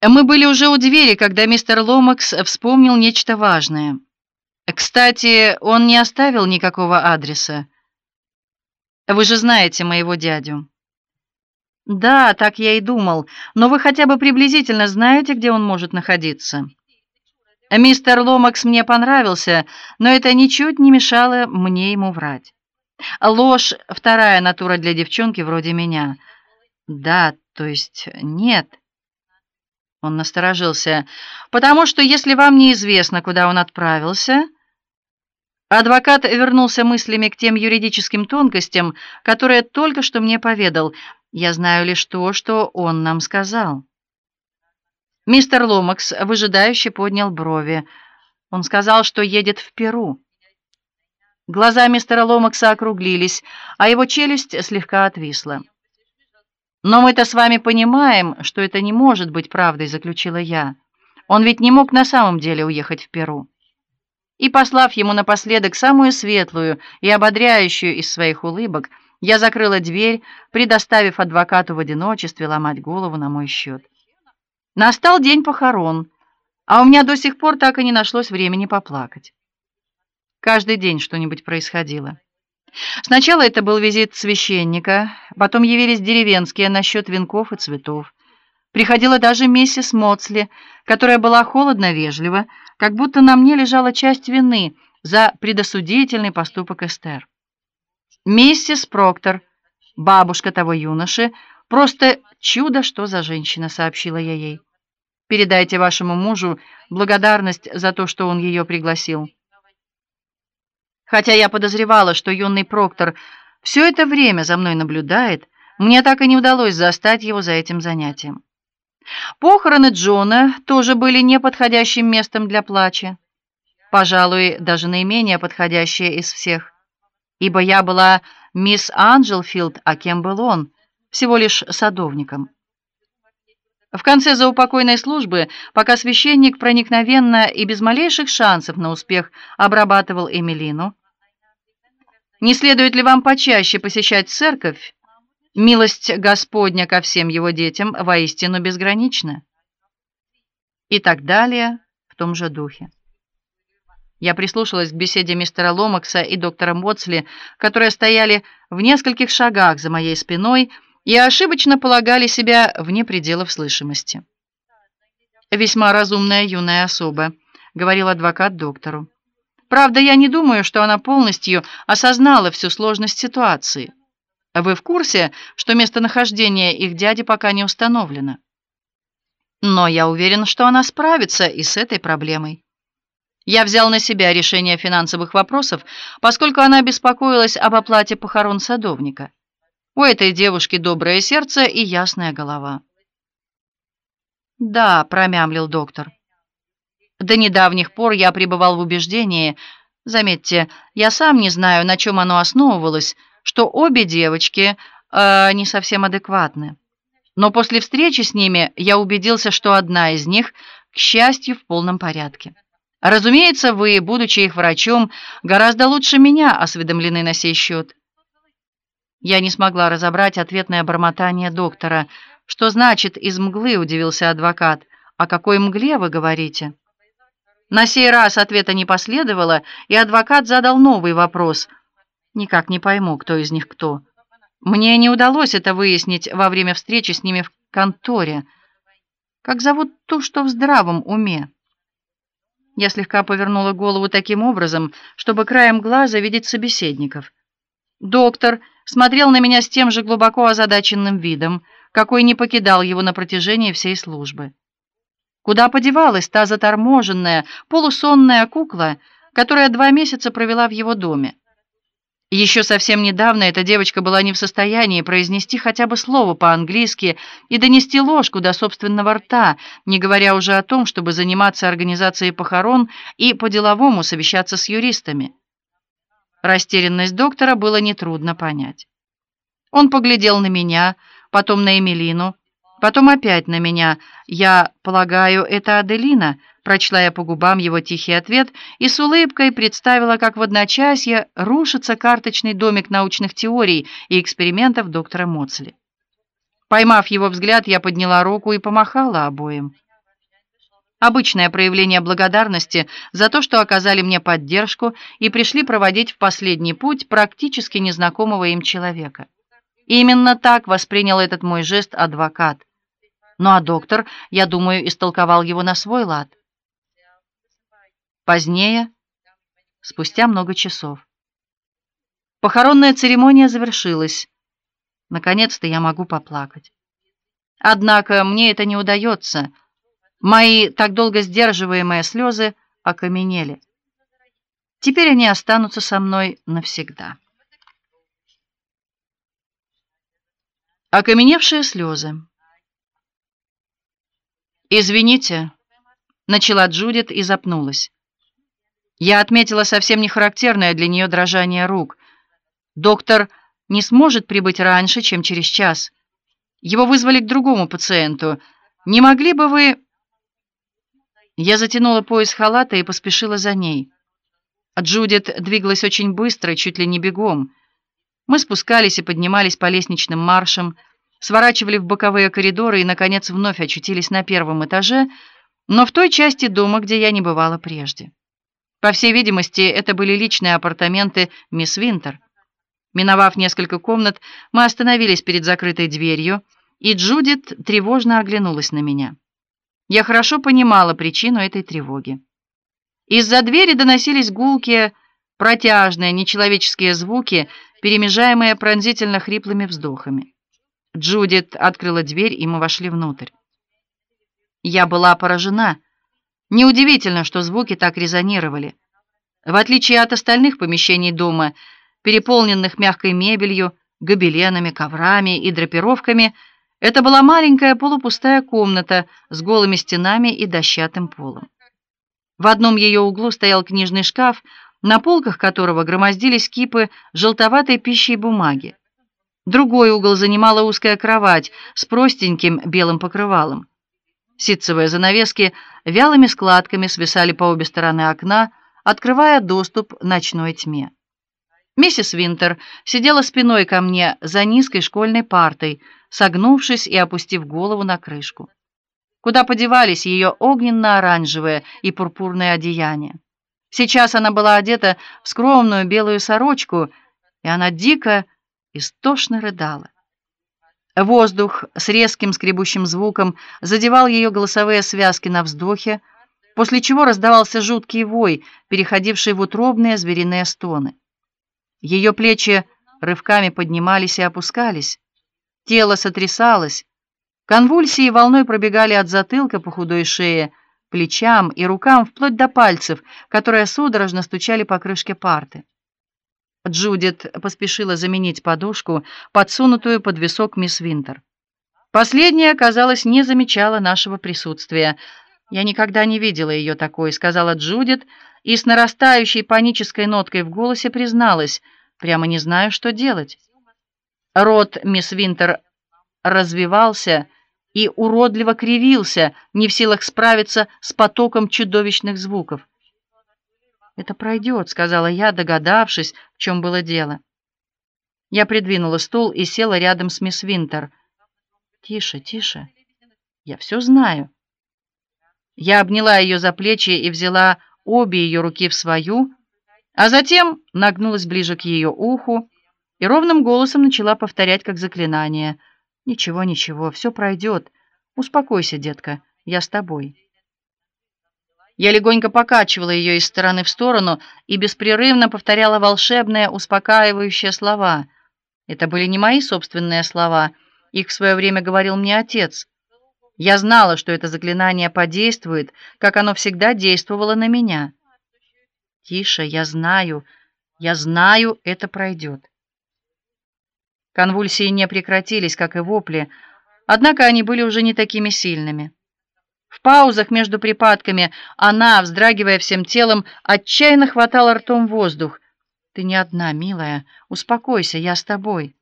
Мы были уже у двери, когда мистер Ломакс вспомнил нечто важное. Кстати, он не оставил никакого адреса. Вы же знаете моего дядю. Да, так я и думал, но вы хотя бы приблизительно знаете, где он может находиться? Мистер Ломакс мне понравился, но это ничуть не мешало мне ему врать. Ложь — вторая натура для девчонки вроде меня. Да, то есть нет. Он насторожился. Потому что если вам неизвестно, куда он отправился... Адвокат вернулся мыслями к тем юридическим тонкостям, которые только что мне поведал. Я знаю лишь то, что он нам сказал. Мистер Ломакс выжидающе поднял брови. Он сказал, что едет в Перу. Глаза мистера Ломакса округлились, а его челюсть слегка отвисла. «Но мы-то с вами понимаем, что это не может быть правдой», — заключила я. «Он ведь не мог на самом деле уехать в Перу». И, послав ему напоследок самую светлую и ободряющую из своих улыбок, я закрыла дверь, предоставив адвокату в одиночестве ломать голову на мой счет. Настал день похорон, а у меня до сих пор так и не нашлось времени поплакать. Каждый день что-нибудь происходило. Сначала это был визит священника, потом явились деревенские насчет венков и цветов. Приходила даже миссис Моцли, которая была холодно вежлива, как будто на мне лежала часть вины за предосудительный поступок Эстер. Миссис Проктор, бабушка того юноши, просто чудо, что за женщина, сообщила я ей. Передайте вашему мужу благодарность за то, что он ее пригласил. Хотя я подозревала, что юный Проктор все это время за мной наблюдает, мне так и не удалось застать его за этим занятием. Похороны Джона тоже были неподходящим местом для плача. Пожалуй, даже наименее подходящее из всех. Ибо я была мисс Анджелфилд, а кем был он? Всего лишь садовником. В конце заупокойной службы, пока священник проникновенно и без малейших шансов на успех обрабатывал Эмилину: «Не следует ли вам почаще посещать церковь? Милость Господня ко всем его детям воистину безгранична». И так далее в том же духе. Я прислушалась к беседе мистера Ломакса и доктора Моцли, которые стояли в нескольких шагах за моей спиной и ошибочно полагали себя вне пределов слышимости. «Весьма разумная юная особа», — говорил адвокат доктору. «Правда, я не думаю, что она полностью осознала всю сложность ситуации. Вы в курсе, что местонахождение их дяди пока не установлено? Но я уверен, что она справится и с этой проблемой. Я взял на себя решение финансовых вопросов, поскольку она беспокоилась об оплате похорон садовника. У этой девушки доброе сердце и ясная голова». «Да», — промямлил доктор. «До недавних пор я пребывал в убеждении, заметьте, я сам не знаю, на чем оно основывалось, что обе девочки не совсем адекватны. Но после встречи с ними я убедился, что одна из них, к счастью, в полном порядке. Разумеется, вы, будучи их врачом, гораздо лучше меня осведомлены на сей счет». Я не смогла разобрать ответное бормотание доктора. «Что значит «из мглы»?» — удивился адвокат. «О какой мгле вы говорите?» На сей раз ответа не последовало, и адвокат задал новый вопрос. «Никак не пойму, кто из них кто. Мне не удалось это выяснить во время встречи с ними в конторе. Как зовут ту, что в здравом уме?» Я слегка повернула голову таким образом, чтобы краем глаза видеть собеседников. Доктор смотрел на меня с тем же глубоко озадаченным видом, какой не покидал его на протяжении всей службы. Куда подевалась та заторможенная, полусонная кукла, которая 2 месяца провела в его доме? Еще совсем недавно эта девочка была не в состоянии произнести хотя бы слово по-английски и донести ложку до собственного рта, не говоря уже о том, чтобы заниматься организацией похорон и по-деловому совещаться с юристами. Растерянность доктора было нетрудно понять. Он поглядел на меня, потом на Эмилину, потом опять на меня. «Я полагаю, это Аделина», — прочла я по губам его тихий ответ и с улыбкой представила, как в одночасье рушится карточный домик научных теорий и экспериментов доктора Моцли. Поймав его взгляд, я подняла руку и помахала обоим. Обычное проявление благодарности за то, что оказали мне поддержку и пришли проводить в последний путь практически незнакомого им человека. И именно так воспринял этот мой жест адвокат. Ну а доктор, я думаю, истолковал его на свой лад. Позднее, спустя много часов. Похоронная церемония завершилась. Наконец-то я могу поплакать. Однако мне это не удается. Мои так долго сдерживаемые слезы окаменели. Теперь они останутся со мной навсегда. Окаменевшие слезы. «Извините», — начала Джудит и запнулась. Я отметила совсем не характерное для нее дрожание рук. «Доктор не сможет прибыть раньше, чем через час. Его вызвали к другому пациенту. Не могли бы вы...» Я затянула пояс халата и поспешила за ней. Джудит двигалась очень быстро, чуть ли не бегом. Мы спускались и поднимались по лестничным маршам, сворачивали в боковые коридоры и, наконец, вновь очутились на первом этаже, но в той части дома, где я не бывала прежде. По всей видимости, это были личные апартаменты мисс Винтер. Миновав несколько комнат, мы остановились перед закрытой дверью, и Джудит тревожно оглянулась на меня. Я хорошо понимала причину этой тревоги. Из-за двери доносились гулкие, протяжные, нечеловеческие звуки, перемежаемые пронзительно хриплыми вздохами. Джудит открыла дверь, и мы вошли внутрь. Я была поражена. Неудивительно, что звуки так резонировали. В отличие от остальных помещений дома, переполненных мягкой мебелью, гобеленами, коврами и драпировками, это была маленькая полупустая комната с голыми стенами и дощатым полом. В одном ее углу стоял книжный шкаф, на полках которого громоздились кипы желтоватой пищи и бумаги. Другой угол занимала узкая кровать с простеньким белым покрывалом. Ситцевые занавески вялыми складками свисали по обе стороны окна, открывая доступ к ночной тьме. Миссис Винтер сидела спиной ко мне за низкой школьной партой, согнувшись и опустив голову на крышку. Куда подевались ее огненно-оранжевые и пурпурные одеяния? Сейчас она была одета в скромную белую сорочку, и она дико, истошно рыдала. Воздух с резким скребущим звуком задевал ее голосовые связки на вздохе, после чего раздавался жуткий вой, переходивший в утробные звериные стоны. Ее плечи рывками поднимались и опускались, тело сотрясалось, конвульсии волной пробегали от затылка по худой шее, плечам и рукам вплоть до пальцев, которые судорожно стучали по крышке парты. Джудит поспешила заменить подушку, подсунутую под висок мисс Винтер. Последняя, казалось, не замечала нашего присутствия. «Я никогда не видела ее такой», — сказала Джудит, и с нарастающей панической ноткой в голосе призналась: «Прямо не знаю, что делать». Рот мисс Винтер развивался и уродливо кривился, не в силах справиться с потоком чудовищных звуков. «Это пройдет», — сказала я, догадавшись, в чем было дело. Я придвинула стул и села рядом с мисс Винтер. «Тише, тише. Я все знаю». Я обняла ее за плечи и взяла обе ее руки в свою, а затем нагнулась ближе к ее уху и ровным голосом начала повторять как заклинание: «Ничего, ничего, все пройдет. Успокойся, детка, я с тобой». Я легонько покачивала ее из стороны в сторону и беспрерывно повторяла волшебные, успокаивающие слова. Это были не мои собственные слова, их в свое время говорил мне отец. Я знала, что это заклинание подействует, как оно всегда действовало на меня. «Тише, я знаю, это пройдет». Конвульсии не прекратились, как и вопли, однако они были уже не такими сильными. В паузах между припадками она, вздрагивая всем телом, отчаянно хватала ртом воздух. «Ты не одна, милая. Успокойся, я с тобой».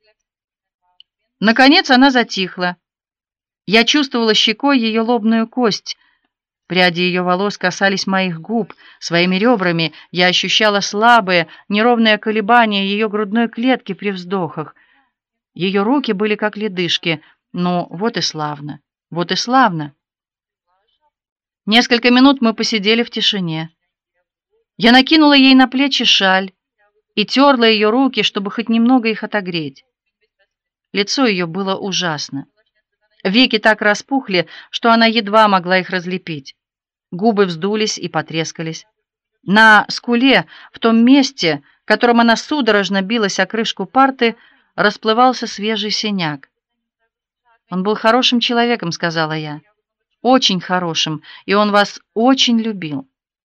Наконец она затихла. Я чувствовала щекой ее лобную кость. Пряди ее волос касались моих губ. Своими ребрами я ощущала слабые, неровные колебания ее грудной клетки при вздохах. Ее руки были как ледышки. Ну, вот и славно, вот и славно. Несколько минут мы посидели в тишине. Я накинула ей на плечи шаль и терла ее руки, чтобы хоть немного их отогреть. Лицо ее было ужасно. Веки так распухли, что она едва могла их разлепить. Губы вздулись и потрескались. На скуле, в том месте, которым она судорожно билась о крышку парты, расплывался свежий синяк. «Он был хорошим человеком», — сказала я. «Очень хорошим, и он вас очень любил».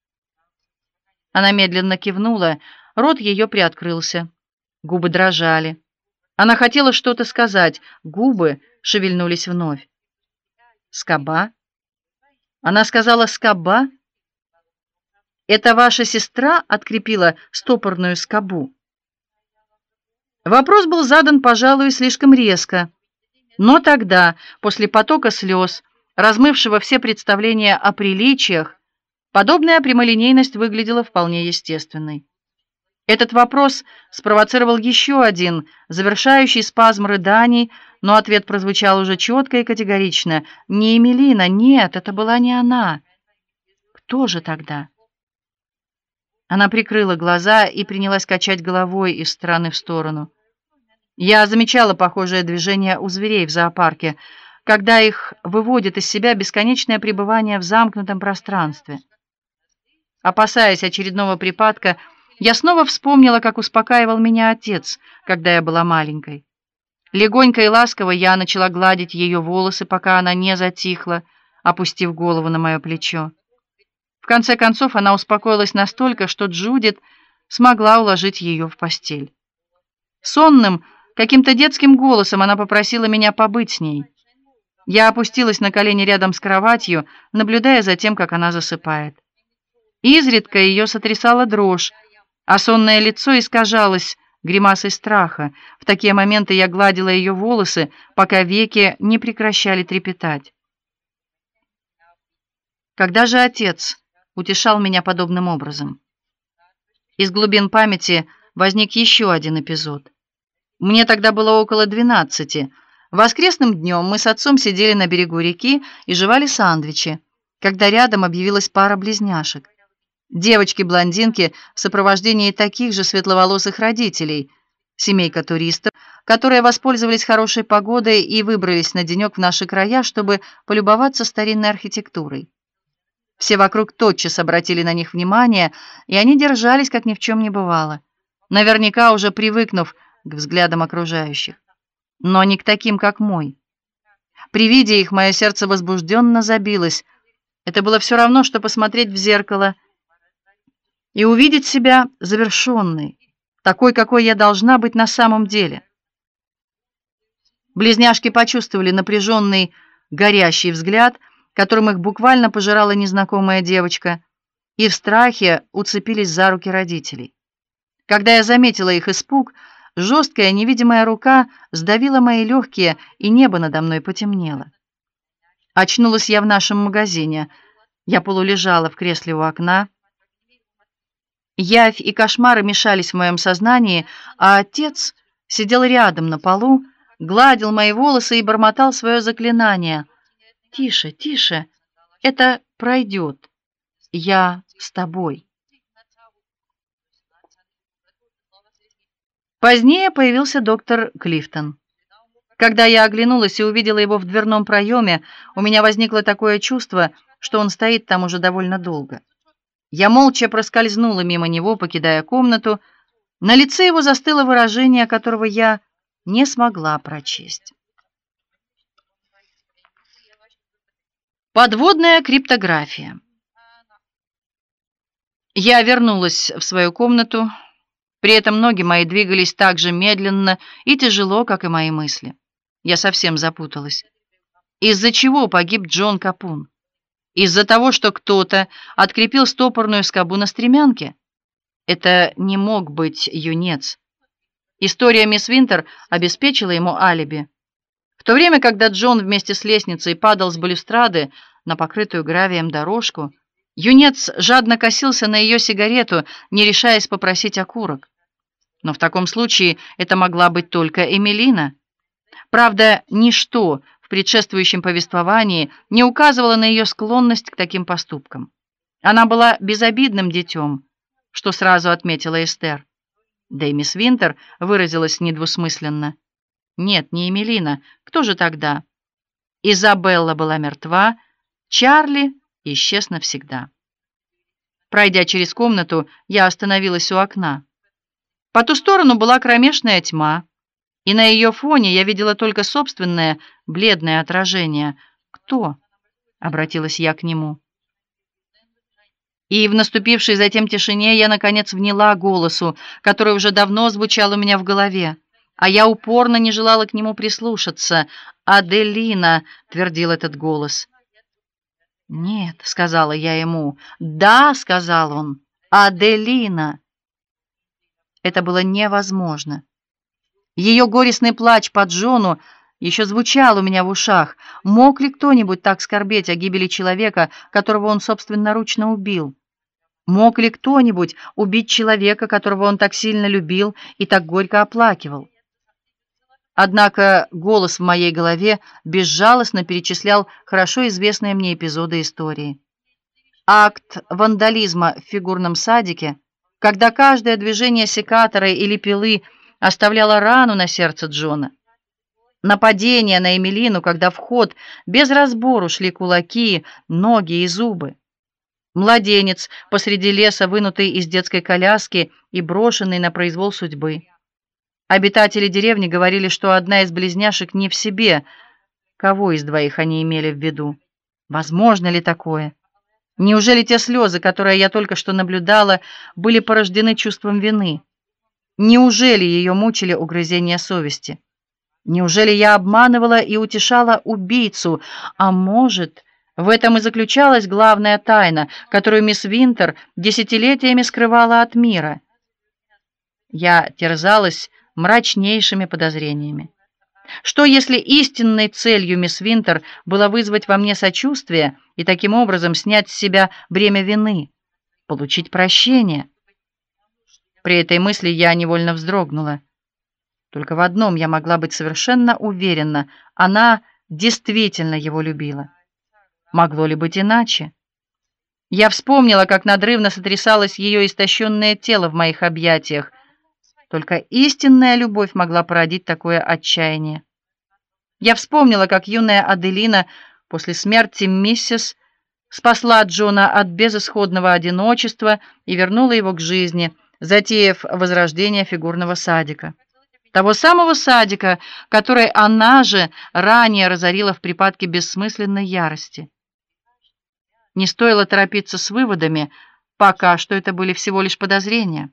Она медленно кивнула, рот ее приоткрылся. Губы дрожали. Она хотела что-то сказать, губы шевельнулись вновь. «Скоба?» Она сказала «скоба»? Это ваша сестра открепила стопорную скобу? Вопрос был задан, пожалуй, слишком резко. Но тогда, после потока слез, размывшего все представления о приличиях, подобная прямолинейность выглядела вполне естественной. Этот вопрос спровоцировал еще один, завершающий спазм рыданий, но ответ прозвучал уже четко и категорично. «Не Эмилина, нет, это была не она». «Кто же тогда?» Она прикрыла глаза и принялась качать головой из стороны в сторону. Я замечала похожее движение у зверей в зоопарке, когда их выводит из себя бесконечное пребывание в замкнутом пространстве. Опасаясь очередного припадка, я снова вспомнила, как успокаивал меня отец, когда я была маленькой. Легонько и ласково я начала гладить ее волосы, пока она не затихла, опустив голову на мое плечо. В конце концов, она успокоилась настолько, что Джудит смогла уложить ее в постель. Сонным, каким-то детским голосом она попросила меня побыть с ней. Я опустилась на колени рядом с кроватью, наблюдая за тем, как она засыпает. Изредка ее сотрясала дрожь, а сонное лицо искажалось гримасой страха. В такие моменты я гладила ее волосы, пока веки не прекращали трепетать. Когда же отец утешал меня подобным образом? Из глубин памяти возник еще один эпизод. Мне тогда было около 12. Воскресным днем мы с отцом сидели на берегу реки и жевали сэндвичи, когда рядом объявилась пара близняшек. Девочки-блондинки в сопровождении таких же светловолосых родителей, семейка туристов, которые воспользовались хорошей погодой и выбрались на денек в наши края, чтобы полюбоваться старинной архитектурой. Все вокруг тотчас обратили на них внимание, и они держались, как ни в чем не бывало, наверняка уже привыкнув к взглядам окружающих, но не к таким, как мой. При виде их мое сердце возбужденно забилось. Это было все равно, что посмотреть в зеркало и увидеть себя завершенной, такой, какой я должна быть на самом деле. Близняшки почувствовали напряженный, горящий взгляд, которым их буквально пожирала незнакомая девочка, и в страхе уцепились за руки родителей. Когда я заметила их испуг, жесткая невидимая рука сдавила мои легкие, и небо надо мной потемнело. Очнулась я в нашем магазине. Я полулежала в кресле у окна. Явь и кошмары мешались в моем сознании, а отец сидел рядом на полу, гладил мои волосы и бормотал свое заклинание. «Тише, тише, это пройдет. Я с тобой». Позднее появился доктор Клифтон. Когда я оглянулась и увидела его в дверном проеме, у меня возникло такое чувство, что он стоит там уже довольно долго. Я молча проскользнула мимо него, покидая комнату. На лице его застыло выражение, которого я не смогла прочесть. Подводная криптография. Я вернулась в свою комнату. При этом ноги мои двигались так же медленно и тяжело, как и мои мысли. Я совсем запуталась. Из-за чего погиб Джон Капун? Из-за того, что кто-то открепил стопорную скобу на стремянке? Это не мог быть юнец. История мисс Винтер обеспечила ему алиби. В то время, когда Джон вместе с лестницей падал с балюстрады на покрытую гравием дорожку, юнец жадно косился на ее сигарету, не решаясь попросить окурок. Но в таком случае это могла быть только Эмилина. Правда, ничто в предшествующем повествовании не указывало на ее склонность к таким поступкам. Она была безобидным детем, что сразу отметила Эстер. Да и мисс Винтер выразилась недвусмысленно. Нет, не Эмилина. Кто же тогда? Изабелла была мертва, Чарли исчез навсегда. Пройдя через комнату, я остановилась у окна. По ту сторону была кромешная тьма, и на ее фоне я видела только собственное бледное отражение. «Кто?» — обратилась я к нему. И в наступившей затем тишине я, наконец, вняла голосу, который уже давно звучал у меня в голове, а я упорно не желала к нему прислушаться. «Аделина!» — твердил этот голос. «Нет», — сказала я ему. «Да», — сказал он, — «Аделина». Это было невозможно. Ее горестный плач по Джону еще звучал у меня в ушах. Мог ли кто-нибудь так скорбеть о гибели человека, которого он собственноручно убил? Мог ли кто-нибудь убить человека, которого он так сильно любил и так горько оплакивал? Однако голос в моей голове безжалостно перечислял хорошо известные мне эпизоды истории. Акт вандализма в фигурном садике, когда каждое движение секатора или пилы оставляло рану на сердце Джона. Нападение на Эмилину, когда в ход без разбору шли кулаки, ноги и зубы. Младенец посреди леса, вынутый из детской коляски и брошенный на произвол судьбы. Обитатели деревни говорили, что одна из близняшек не в себе. Кого из двоих они имели в виду? Возможно ли такое? Неужели те слезы, которые я только что наблюдала, были порождены чувством вины? Неужели ее мучили угрызения совести? Неужели я обманывала и утешала убийцу? А может, в этом и заключалась главная тайна, которую мисс Винтер десятилетиями скрывала от мира? Я терзалась мрачнейшими подозрениями. Что, если истинной целью мисс Винтер было вызвать во мне сочувствие и таким образом снять с себя бремя вины, получить прощение? При этой мысли я невольно вздрогнула. Только в одном я могла быть совершенно уверена: она действительно его любила. Могло ли быть иначе? Я вспомнила, как надрывно сотрясалось ее истощенное тело в моих объятиях. Только истинная любовь могла породить такое отчаяние. Я вспомнила, как юная Аделина после смерти миссис спасла Джона от безысходного одиночества и вернула его к жизни, затеяв возрождение фигурного садика. Того самого садика, который она же ранее разорила в припадке бессмысленной ярости. Не стоило торопиться с выводами, пока что это были всего лишь подозрения.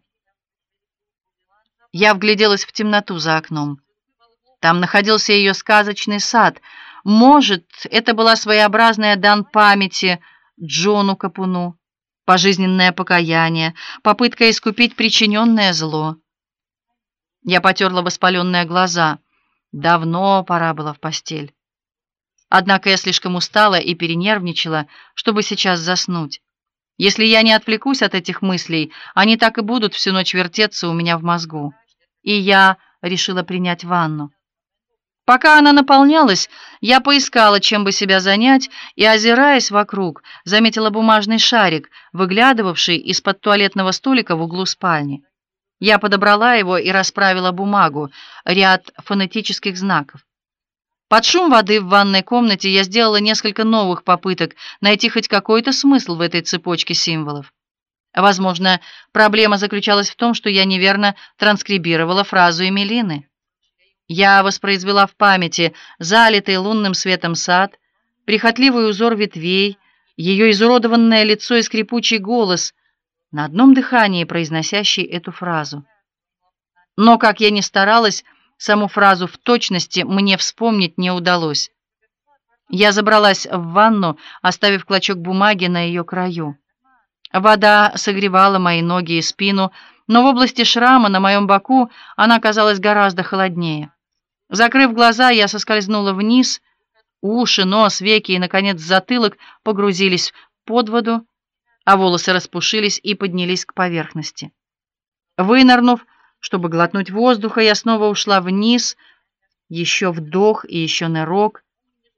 Я вгляделась в темноту за окном. Там находился ее сказочный сад. Может, это была своеобразная дан памяти Джону Капуну, пожизненное покаяние, попытка искупить причиненное зло. Я потерла воспаленные глаза. Давно пора было в постель. Однако я слишком устала и перенервничала, чтобы сейчас заснуть. Если я не отвлекусь от этих мыслей, они так и будут всю ночь вертеться у меня в мозгу. И я решила принять ванну. Пока она наполнялась, я поискала, чем бы себя занять, и, озираясь вокруг, заметила бумажный шарик, выглядывавший из-под туалетного столика в углу спальни. Я подобрала его и расправила бумагу, ряд фонетических знаков. Под шум воды в ванной комнате я сделала несколько новых попыток найти хоть какой-то смысл в этой цепочке символов. Возможно, проблема заключалась в том, что я неверно транскрибировала фразу Эмилины. Я воспроизвела в памяти залитый лунным светом сад, прихотливый узор ветвей, ее изуродованное лицо и скрипучий голос, на одном дыхании произносящий эту фразу. Но, как я ни старалась, саму фразу в точности мне вспомнить не удалось. Я забралась в ванну, оставив клочок бумаги на ее краю. Вода согревала мои ноги и спину, но в области шрама на моем боку она казалась гораздо холоднее. Закрыв глаза, я соскользнула вниз. Уши, нос, веки и, наконец, затылок погрузились под воду, а волосы распушились и поднялись к поверхности. Вынырнув, чтобы глотнуть воздуха, я снова ушла вниз. Еще вдох и еще нырок.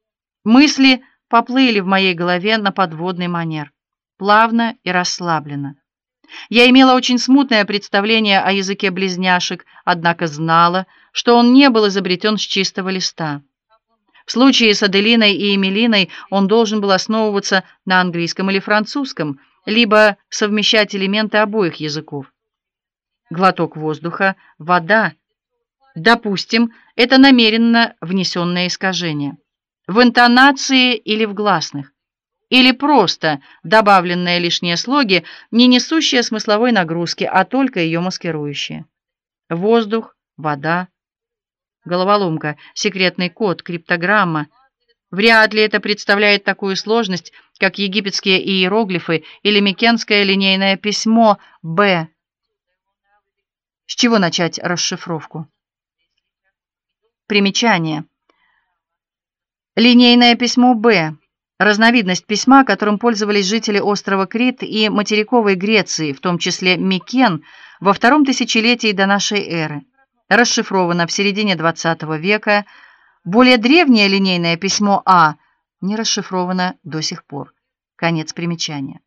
Мысли поплыли в моей голове на подводный манер, плавно и расслабленно. Я имела очень смутное представление о языке близняшек, однако знала, что он не был изобретен с чистого листа. В случае с Аделиной и Эмилиной он должен был основываться на английском или французском, либо совмещать элементы обоих языков. Глоток воздуха, вода. Допустим, это намеренно внесенное искажение. В интонации или в гласных. Или просто добавленные лишние слоги, не несущие смысловой нагрузки, а только ее маскирующие. Воздух, вода. Головоломка, секретный код, криптограмма. Вряд ли это представляет такую сложность, как египетские иероглифы или микенское линейное письмо «Б». С чего начать расшифровку? Примечание. Линейное письмо «Б» — разновидность письма, которым пользовались жители острова Крит и материковой Греции, в том числе Микен, во втором тысячелетии до нашей эры. Расшифровано в середине XX века. Более древнее линейное письмо «А» не расшифровано до сих пор. Конец примечания.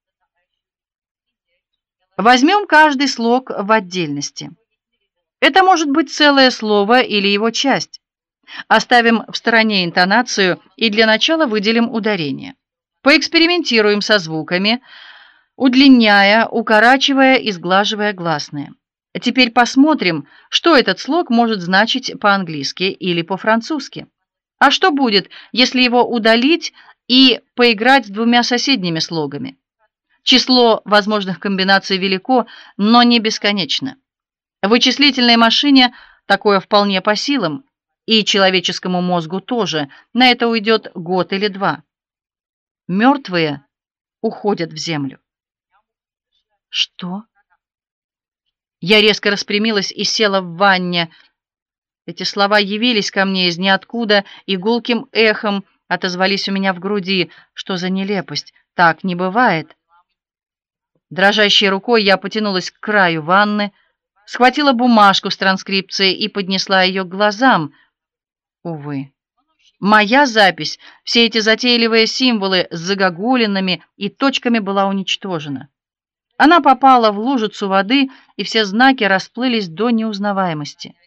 Возьмем каждый слог в отдельности. Это может быть целое слово или его часть. Оставим в стороне интонацию и для начала выделим ударение. Поэкспериментируем со звуками, удлиняя, укорачивая и сглаживая гласные. Теперь посмотрим, что этот слог может значить по-английски или по-французски. А что будет, если его удалить и поиграть с двумя соседними слогами? Число возможных комбинаций велико, но не бесконечно. В вычислительной машине такое вполне по силам, и человеческому мозгу тоже. На это уйдет год или два. Мертвые уходят в землю. Что? Я резко распрямилась и села в ванне. Эти слова явились ко мне из ниоткуда и гулким эхом отозвались у меня в груди. Что за нелепость? Так не бывает. Дрожащей рукой я потянулась к краю ванны, схватила бумажку с транскрипцией и поднесла ее к глазам. Увы, моя запись, все эти затейливые символы с загогулинами и точками была уничтожена. Она попала в лужицу воды, и все знаки расплылись до неузнаваемости.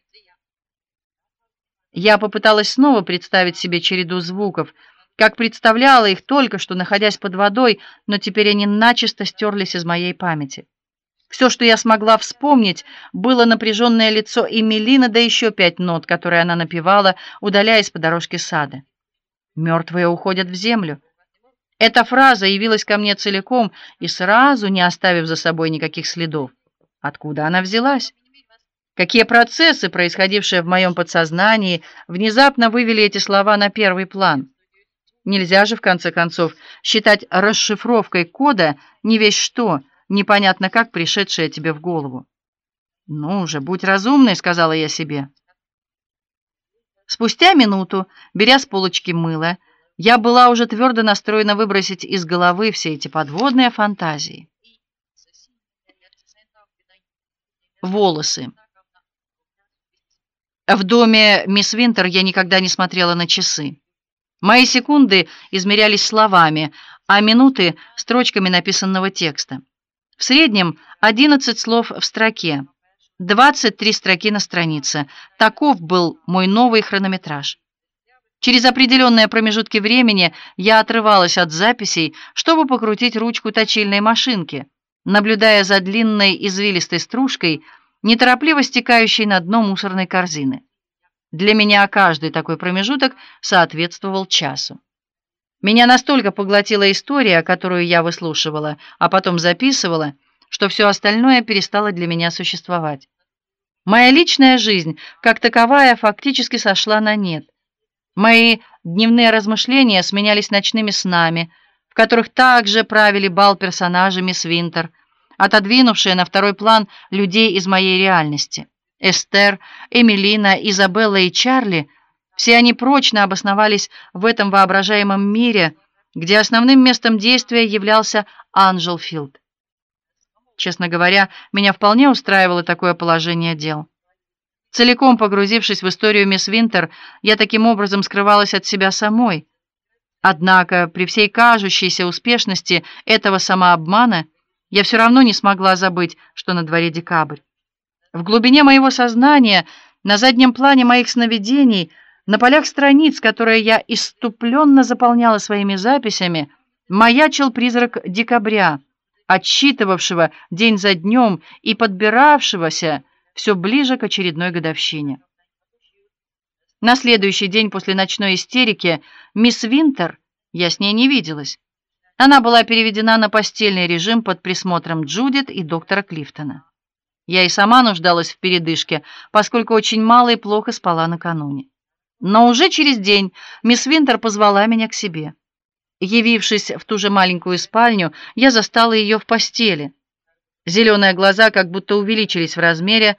Я попыталась снова представить себе череду звуков, как представляла их только что, находясь под водой, но теперь они начисто стерлись из моей памяти. Все, что я смогла вспомнить, было напряженное лицо Эмилины, да еще 5 нот, которые она напевала, удаляясь по дорожке сада. Мертвые уходят в землю. Эта фраза явилась ко мне целиком и сразу, не оставив за собой никаких следов. Откуда она взялась? Какие процессы, происходившие в моем подсознании, внезапно вывели эти слова на первый план? Нельзя же, в конце концов, считать расшифровкой кода не весь что, непонятно как пришедшее тебе в голову. «Ну уже, будь разумной», — сказала я себе. Спустя минуту, беря с полочки мыло, я была уже твердо настроена выбросить из головы все эти подводные фантазии. Волосы. В доме мисс Винтер я никогда не смотрела на часы. Мои секунды измерялись словами, а минуты — строчками написанного текста. В среднем 11 слов в строке, 23 строки на странице. Таков был мой новый хронометраж. Через определенные промежутки времени я отрывалась от записей, чтобы покрутить ручку точильной машинки, наблюдая за длинной извилистой стружкой, неторопливо стекающей на дно мусорной корзины. Для меня каждый такой промежуток соответствовал часу. Меня настолько поглотила история, которую я выслушивала, а потом записывала, что все остальное перестало для меня существовать. Моя личная жизнь, как таковая, фактически сошла на нет. Мои дневные размышления сменялись ночными снами, в которых также правили бал персонажи мисс Винтер, отодвинувшие на второй план людей из моей реальности. Эстер, Эмилина, Изабелла и Чарли — все они прочно обосновались в этом воображаемом мире, где основным местом действия являлся Анжелфилд. Честно говоря, меня вполне устраивало такое положение дел. Целиком погрузившись в историю мисс Винтер, я таким образом скрывалась от себя самой. Однако при всей кажущейся успешности этого самообмана я все равно не смогла забыть, что на дворе декабрь. В глубине моего сознания, на заднем плане моих сновидений, на полях страниц, которые я исступленно заполняла своими записями, маячил призрак декабря, отсчитывавшего день за днем и подбиравшегося все ближе к очередной годовщине. На следующий день после ночной истерики мисс Винтер, я с ней не виделась. Она была переведена на постельный режим под присмотром Джудит и доктора Клифтона. Я и сама нуждалась в передышке, поскольку очень мало и плохо спала накануне. Но уже через день мисс Винтер позвала меня к себе. Явившись в ту же маленькую спальню, я застала ее в постели. Зеленые глаза как будто увеличились в размере,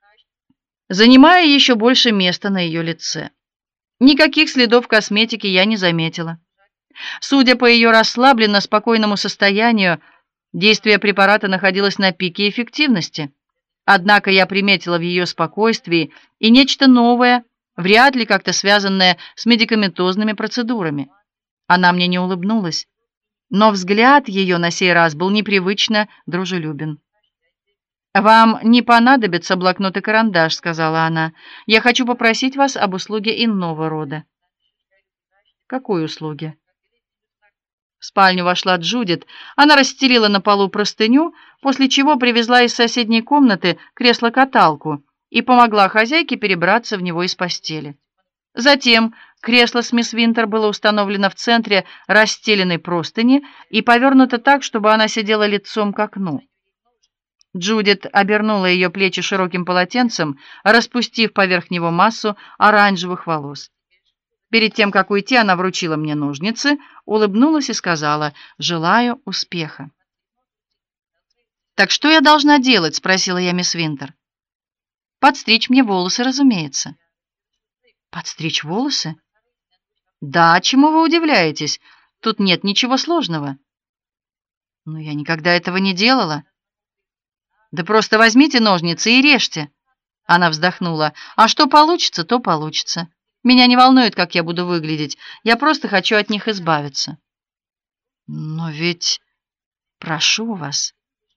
занимая еще больше места на ее лице. Никаких следов косметики я не заметила. Судя по ее расслабленно спокойному состоянию, действие препарата находилось на пике эффективности. Однако я приметила в ее спокойствии и нечто новое, вряд ли как-то связанное с медикаментозными процедурами. Она мне не улыбнулась, но взгляд ее на сей раз был непривычно дружелюбен. «Вам не понадобится блокнот и карандаш», — сказала она. «Я хочу попросить вас об услуге иного рода». «Какой услуги?» В спальню вошла Джудит. Она расстелила на полу простыню, после чего привезла из соседней комнаты кресло-каталку и помогла хозяйке перебраться в него из постели. Затем кресло с мисс Винтер было установлено в центре расстеленной простыни и повернуто так, чтобы она сидела лицом к окну. Джудит обернула ее плечи широким полотенцем, распустив поверх него массу оранжевых волос. Перед тем, как уйти, она вручила мне ножницы, улыбнулась и сказала: «Желаю успеха». «Так что я должна делать?» — спросила я мисс Винтер. «Подстричь мне волосы, разумеется». «Подстричь волосы?» «Да, чему вы удивляетесь? Тут нет ничего сложного». «Но я никогда этого не делала». «Да просто возьмите ножницы и режьте». Она вздохнула. «А что получится, то получится. Меня не волнует, как я буду выглядеть. Я просто хочу от них избавиться». «Но ведь... прошу вас».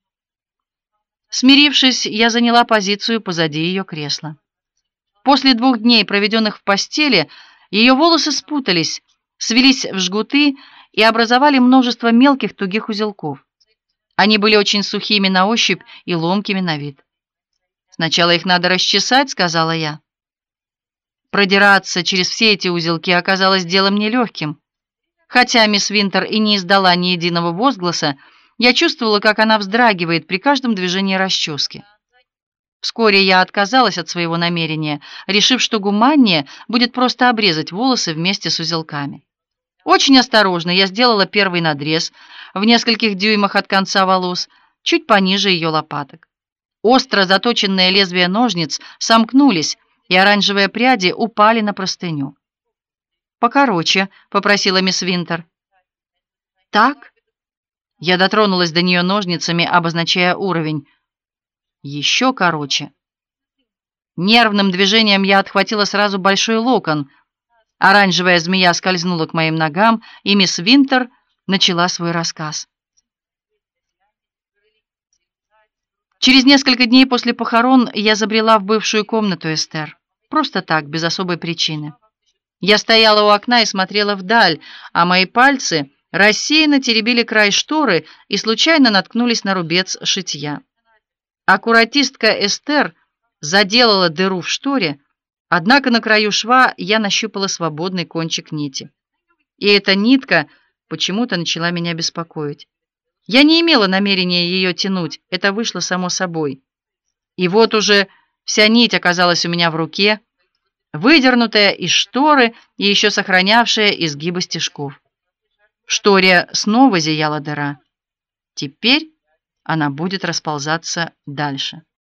Смирившись, я заняла позицию позади ее кресла. После 2 дней, проведенных в постели, ее волосы спутались, свелись в жгуты и образовали множество мелких тугих узелков. Они были очень сухими на ощупь и ломкими на вид. «Сначала их надо расчесать», — сказала я. Продираться через все эти узелки оказалось делом нелегким. Хотя мисс Винтер и не издала ни единого возгласа, я чувствовала, как она вздрагивает при каждом движении расчески. Вскоре я отказалась от своего намерения, решив, что гуманнее будет просто обрезать волосы вместе с узелками. Очень осторожно я сделала первый надрез в нескольких дюймах от конца волос, чуть пониже ее лопаток. Остро заточенные лезвия ножниц сомкнулись, и оранжевые пряди упали на простыню. «Покороче», — попросила мисс Винтер. «Так?» Я дотронулась до нее ножницами, обозначая уровень. «Еще короче». Нервным движением я отхватила сразу большой локон. Оранжевая змея скользнула к моим ногам, и мисс Винтер начала свой рассказ. Через несколько дней после похорон я забрела в бывшую комнату Эстер. Просто так, без особой причины. Я стояла у окна и смотрела вдаль, а мои пальцы рассеянно теребили край шторы и случайно наткнулись на рубец шитья. Аккуратистка Эстер заделала дыру в шторе, однако на краю шва я нащупала свободный кончик нити. И эта нитка почему-то начала меня беспокоить. Я не имела намерения ее тянуть, это вышло само собой. И вот уже вся нить оказалась у меня в руке, выдернутая из шторы и еще сохранявшая изгибы стежков. В шторе снова зияла дыра. Теперь она будет расползаться дальше.